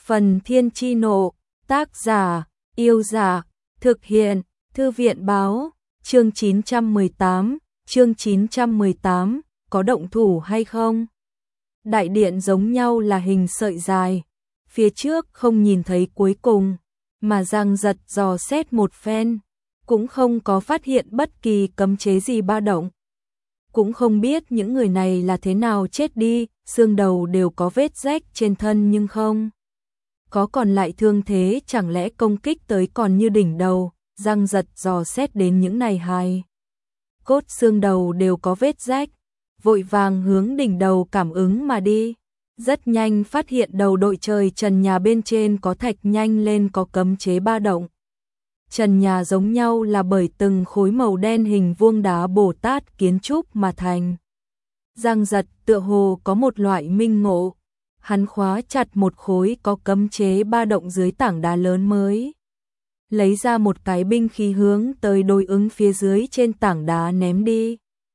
Phần Thiên Chi Nộ, tác giả, Yêu Giả, thực hiện, Thư viện Báo, chương 918, có động thủ hay không? Đại điện giống nhau là hình sợi dài, phía trước không nhìn thấy cuối cùng, mà Giang Giật dò xét một phen, cũng không có phát hiện bất kỳ cấm chế gì ba động. Cũng không biết những người này là thế nào chết đi, xương đầu đều có vết rách trên thân nhưng không có còn lại thương thế, chẳng lẽ công kích tới còn như đỉnh đầu. Giang Giật dò xét đến những này hài cốt xương đầu đều có vết rách, vội vàng hướng đỉnh đầu cảm ứng mà đi. Rất nhanh phát hiện đầu đội trời trần nhà bên trên có thạch nhanh lên có cấm chế ba động. Trần nhà giống nhau là bởi từng khối màu đen hình vuông đá Bồ Tát kiến trúc mà thành. Giang Giật tựa hồ có một loại minh ngộ, hắn khóa chặt một khối có cấm chế ba động dưới tảng đá lớn mới. Lấy ra một cái binh khí hướng tới đối ứng phía dưới trên tảng đá ném đi.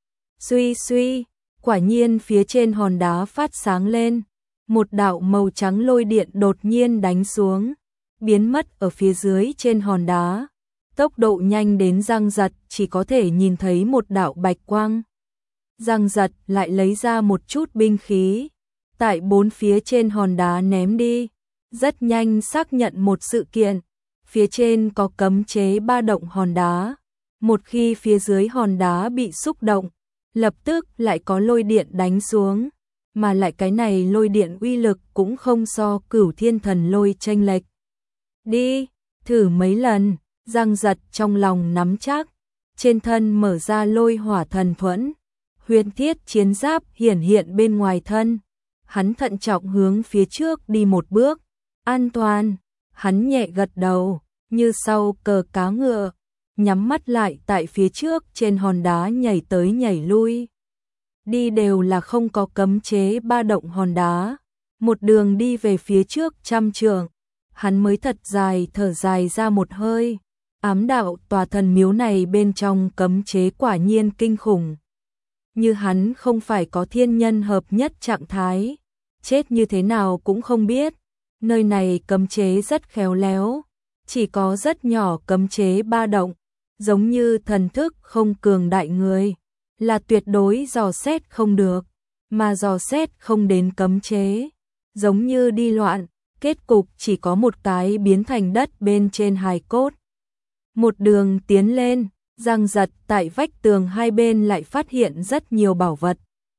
Suy suy, quả nhiên phía trên hòn đá phát sáng lên, một đạo màu trắng lôi điện đột nhiên đánh xuống, biến mất ở phía dưới trên hòn đá. Tốc độ nhanh đến Giang Giật chỉ có thể nhìn thấy một đạo bạch quang. Giang Giật lại lấy ra một chút binh khí, tại bốn phía trên hòn đá ném đi, rất nhanh xác nhận một sự kiện. Phía trên có cấm chế ba động hòn đá, một khi phía dưới hòn đá bị xúc động, lập tức lại có lôi điện đánh xuống, mà lại cái này lôi điện uy lực cũng không so Cửu Thiên Thần Lôi chênh lệch. Đi, thử mấy lần. Giang Giật trong lòng nắm chắc, trên thân mở ra lôi hỏa thần thuẫn, huyền thiết chiến giáp hiển hiện bên ngoài thân. Hắn thận trọng hướng phía trước đi một bước, an toàn. Hắn nhẹ gật đầu, như sau cờ cá ngựa, nhắm mắt lại tại phía trước trên hòn đá nhảy tới nhảy lui. Đi đều là không có cấm chế ba động hòn đá, một đường đi về phía trước 100 trượng, hắn mới thật dài thở dài ra một hơi. Ám đạo tòa thần miếu này bên trong cấm chế quả nhiên kinh khủng. Như hắn không phải có thiên nhân hợp nhất trạng thái, chết như thế nào cũng không biết. Nơi này cấm chế rất khéo léo, chỉ có rất nhỏ cấm chế ba động, giống như thần thức không cường đại người, là tuyệt đối dò xét không được, mà dò xét không đến cấm chế, giống như đi loạn, kết cục chỉ có một cái biến thành đất bên trên hài cốt. Một đường tiến lên, Giang Giật tại vách tường hai bên lại phát hiện rất nhiều bảo vật.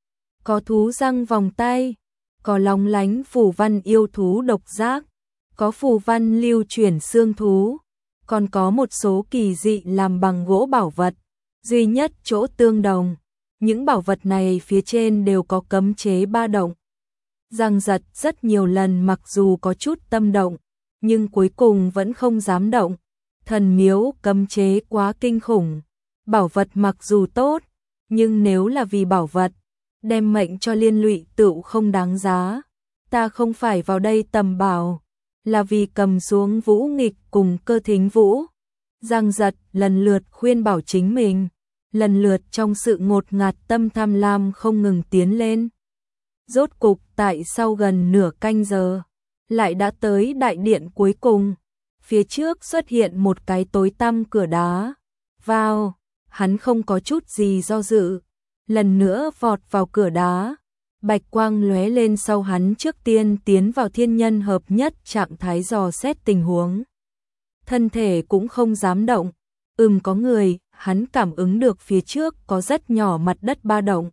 Có thú răng vòng tay, có lóng lánh phù văn yêu thú độc giác, có phù văn lưu chuyển xương thú, còn có một số kỳ dị làm bằng gỗ bảo vật. Duy nhất chỗ tương đồng, những bảo vật này phía trên đều có cấm chế ba động. Giang Giật rất nhiều lần mặc dù có chút tâm động, nhưng cuối cùng vẫn không dám động. Thần miếu cấm chế quá kinh khủng, bảo vật mặc dù tốt, nhưng nếu là vì bảo vật, đem mệnh cho liên lụy tựu không đáng giá. Ta không phải vào đây tầm bảo, là vì cầm xuống Vũ Nghịch cùng Cơ Thính Vũ. Giang Giật lần lượt khuyên bảo chính mình, lần lượt trong sự ngột ngạt tâm tham lam không ngừng tiến lên. Rốt cục tại sau gần nửa canh giờ, lại đã tới đại điện cuối cùng. Phía trước xuất hiện một cái tối tăm cửa đá. Vào, hắn không có chút gì do dự, lần nữa vọt vào cửa đá. Bạch quang lóe lên sau hắn trước tiên tiến vào thiên nhân hợp nhất trạng thái dò xét tình huống. Thân thể cũng không dám động, có người, hắn cảm ứng được phía trước có rất nhỏ mặt đất ba động.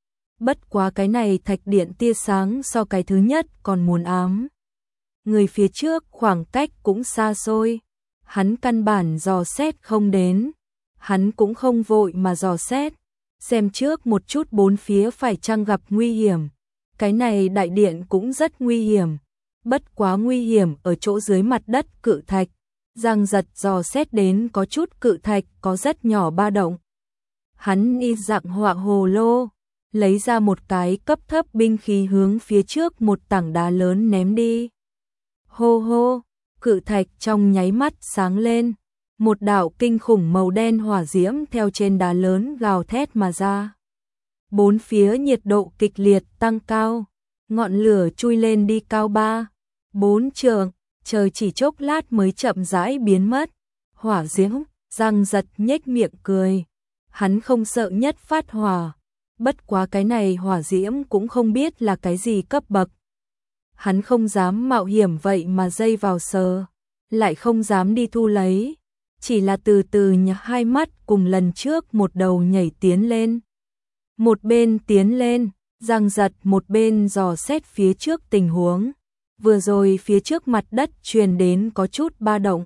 Bất quá cái này thạch điện tia sáng so cái thứ nhất còn muốn ám. Người phía trước khoảng cách cũng xa xôi, hắn căn bản dò xét không đến, hắn cũng không vội mà dò xét, xem trước một chút bốn phía phải chăng gặp nguy hiểm. Cái này đại điện cũng rất nguy hiểm, bất quá nguy hiểm ở chỗ dưới mặt đất cự thạch. Giang Giật dò xét đến có chút cự thạch có rất nhỏ ba động. Hắn y dạng họa hồ lô, lấy ra một cái cấp thấp binh khí hướng phía trước một tảng đá lớn ném đi. Hô hô, cự thạch trong nháy mắt sáng lên, một đạo kinh khủng màu đen hỏa diễm theo trên đá lớn gào thét mà ra. Bốn phía nhiệt độ kịch liệt tăng cao, ngọn lửa chui lên đi cao 3, 4 trượng, trời chỉ chốc lát mới chậm rãi biến mất. Hỏa diễm, Giang Giật nhếch miệng cười. Hắn không sợ nhất phát hỏa. Bất quá cái này hỏa diễm cũng không biết là cái gì cấp bậc. Hắn không dám mạo hiểm vậy mà dây vào sờ, lại không dám đi thu lấy. Chỉ là từ từ nhắm hai mắt cùng lần trước một đầu nhảy tiến lên. Một bên tiến lên, Giang Giật một bên dò xét phía trước tình huống. Vừa rồi phía trước mặt đất truyền đến có chút ba động.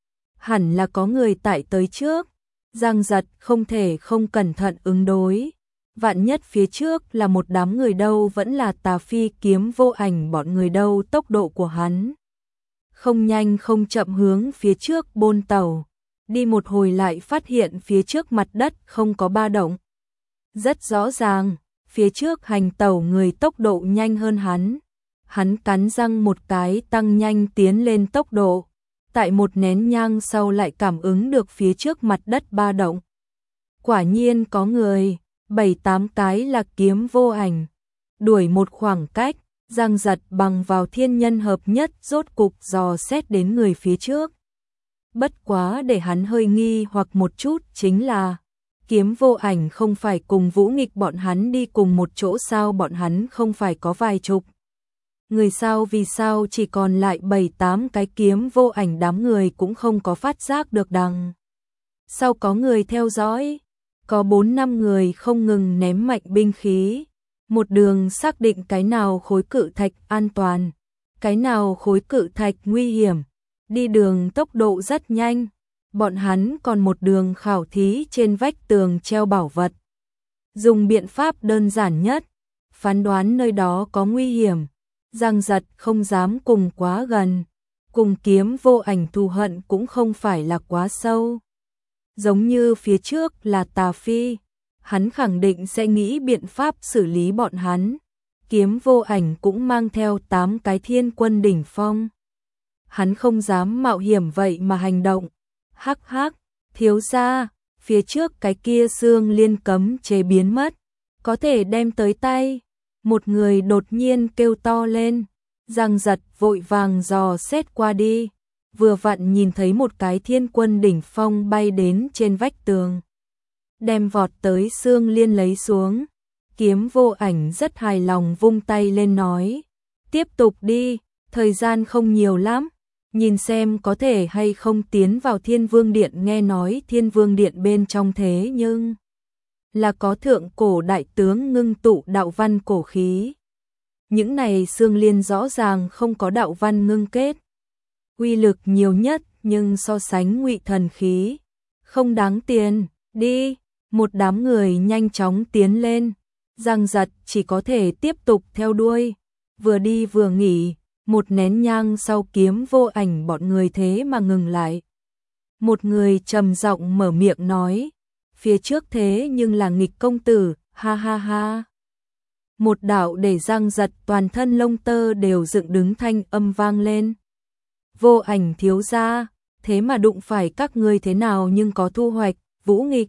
Hẳn là có người tại tới trước. Giang Giật không thể không cẩn thận ứng đối. Vạn nhất phía trước là một đám người đâu, vẫn là Tà Phi Kiếm Vô Ảnh bọn người đâu. Tốc độ của hắn không nhanh không chậm hướng phía trước bôn tàu. Đi một hồi lại phát hiện phía trước mặt đất không có ba động. Rất rõ ràng, phía trước hành tàu người tốc độ nhanh hơn hắn. Hắn cắn răng một cái tăng nhanh tiến lên tốc độ. Tại một nén nhang sau lại cảm ứng được phía trước mặt đất ba động. Quả nhiên có người, 7-8 cái là Kiếm Vô Ảnh. Đuổi một khoảng cách, Giang Giật bằng vào thiên nhân hợp nhất rốt cục dò xét đến người phía trước. Bất quá để hắn hơi nghi hoặc một chút chính là Kiếm Vô Ảnh không phải cùng Vũ Nghịch bọn hắn đi cùng một chỗ sao? Bọn hắn không phải có vài chục người sao? Vì sao chỉ còn lại 7-8 cái? Kiếm Vô Ảnh đám người cũng không có phát giác được đằng sau có người theo dõi. Có 4-5 người không ngừng ném mạnh binh khí, một đường xác định cái nào khối cự thạch an toàn, cái nào khối cự thạch nguy hiểm. Đi đường tốc độ rất nhanh, bọn hắn còn một đường khảo thí trên vách tường treo bảo vật. Dùng biện pháp đơn giản nhất, phán đoán nơi đó có nguy hiểm. Giang Giật không dám cùng quá gần, cùng Kiếm Vô Ảnh thù hận cũng không phải là quá sâu. Giống như phía trước là Tà Phi, hắn khẳng định sẽ nghĩ biện pháp xử lý bọn hắn. Kiếm Vô Ảnh cũng mang theo 8 cái thiên quân đỉnh phong. Hắn không dám mạo hiểm vậy mà hành động. Hắc hắc, thiếu gia, phía trước cái kia xương liên cấm chế biến mất, có thể đem tới tay. Một người đột nhiên kêu to lên. Giang Giật vội vàng dò xét qua đi, vừa vặn nhìn thấy một cái thiên quân đỉnh phong bay đến trên vách tường, đem vọt tới xương liên lấy xuống. Kiếm Vô Ảnh rất hài lòng vung tay lên nói, tiếp tục đi, thời gian không nhiều lắm, nhìn xem có thể hay không tiến vào Thiên Vương Điện. Nghe nói Thiên Vương Điện bên trong thế nhưng là có thượng cổ đại tướng ngưng tụ đạo văn cổ khí. Những này xương liên rõ ràng không có đạo văn ngưng kết, uy lực nhiều nhất nhưng so sánh Ngụy Thần khí không đáng tiền. Đi, một đám người nhanh chóng tiến lên. Giang Giật chỉ có thể tiếp tục theo đuôi, vừa đi vừa nghỉ. Một nén nhang sau Kiếm Vô Ảnh bọn người thế mà ngừng lại. Một người trầm giọng mở miệng nói, phía trước thế nhưng là Nghịch công tử, ha ha ha. Một đạo để Giang Giật toàn thân lông tơ đều dựng đứng thanh âm vang lên. Vô Ảnh thiếu gia, thế mà đụng phải các ngươi thế nào nhưng có thu hoạch? Vũ Nghịch.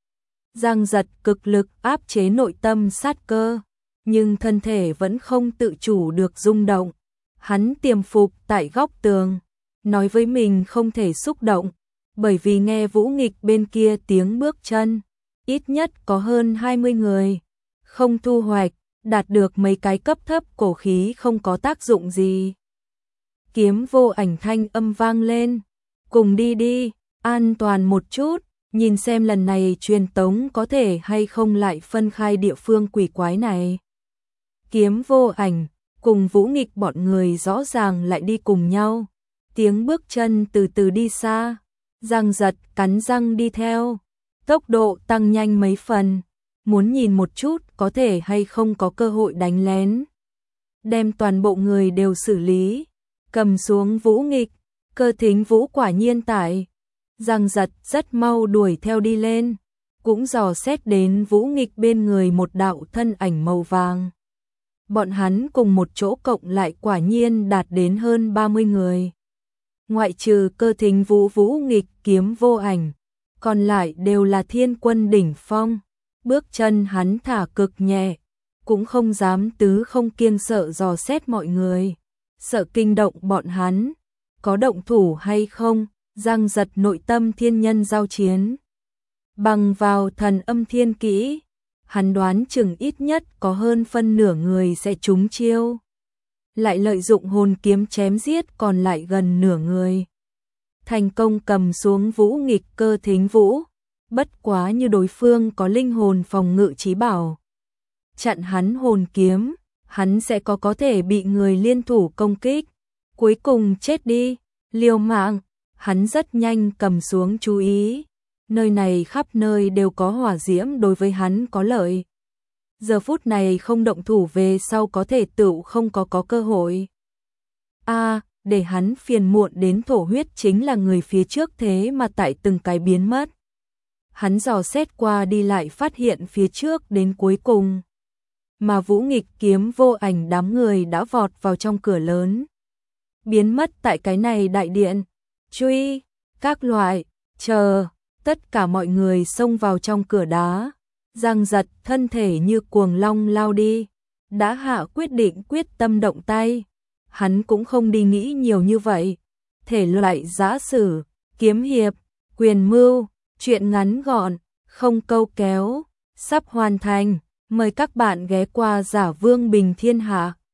Giang Giật cực lực áp chế nội tâm sát cơ, nhưng thân thể vẫn không tự chủ được rung động. Hắn tiềm phục tại góc tường, nói với mình không thể xúc động, bởi vì nghe Vũ Nghịch bên kia tiếng bước chân, ít nhất có hơn 20 người. Không thu hoạch, đạt được mấy cái cấp thấp cổ khí không có tác dụng gì. Kiếm Vô Ảnh thanh âm vang lên, cùng đi đi, an toàn một chút, nhìn xem lần này truyền tống có thể hay không lại phân khai địa phương quỷ quái này. Kiếm Vô Ảnh cùng Vũ Nghịch bọn người rõ ràng lại đi cùng nhau. Tiếng bước chân từ từ đi xa. Giang Giật cắn răng đi theo, tốc độ tăng nhanh mấy phần, muốn nhìn một chút có thể hay không có cơ hội đánh lén. Đem toàn bộ người đều xử lý, cầm xuống Vũ Nghịch. Cơ Thính Vũ quả nhiên tại. Giang Giật rất mau đuổi theo đi lên, cũng dò xét đến Vũ Nghịch bên người một đạo thân ảnh màu vàng. Bọn hắn cùng một chỗ cộng lại quả nhiên đạt đến hơn 30 người. Ngoại trừ Cơ Thính Vũ, Vũ Nghịch, Kiếm Vô Ảnh, còn lại đều là thiên quân đỉnh phong. Bước chân hắn thả cực nhẹ, cũng không dám tứ không kiêng sợ dò xét mọi người. sợ kinh động bọn hắn, có động thủ hay không, Giang Giật nội tâm thiên nhân giao chiến. Bằng vào thần âm thiên kỹ, hắn đoán chừng ít nhất có hơn phân nửa người sẽ trúng chiêu. Lại lợi dụng hồn kiếm chém giết còn lại gần nửa người. Thành công cầm xuống Vũ Nghịch Cơ Thính Vũ, bất quá như đối phương có linh hồn phòng ngự chí bảo. Chặn hắn hồn kiếm, hắn sẽ có thể bị người liên thủ công kích. Cuối cùng chết đi, liều mạng, hắn rất nhanh cầm xuống chú ý. Nơi này khắp nơi đều có hỏa diễm đối với hắn có lợi. Giờ phút này không động thủ về sau có thể tựu không có cơ hội. Để hắn phiền muộn đến thổ huyết chính là người phía trước thế mà tại từng cái biến mất. Hắn dò xét qua đi lại phát hiện phía trước đến cuối cùng. Mà Vũ Nghịch Kiếm vô ảnh đám người đã vọt vào trong cửa lớn. Biến mất tại cái này đại điện. Truy, các loại, chờ, tất cả mọi người xông vào trong cửa đá. Giang Giật thân thể như cuồng long lao đi. Đã hạ quyết định quyết tâm động tay. Hắn cũng không đi nghĩ nhiều như vậy. Thể loại giã sử, kiếm hiệp, quyền mưu, chuyện ngắn gọn, không câu kéo, sắp hoàn thành. Mời các bạn ghé qua Giả Vương Bình Thiên Hạ.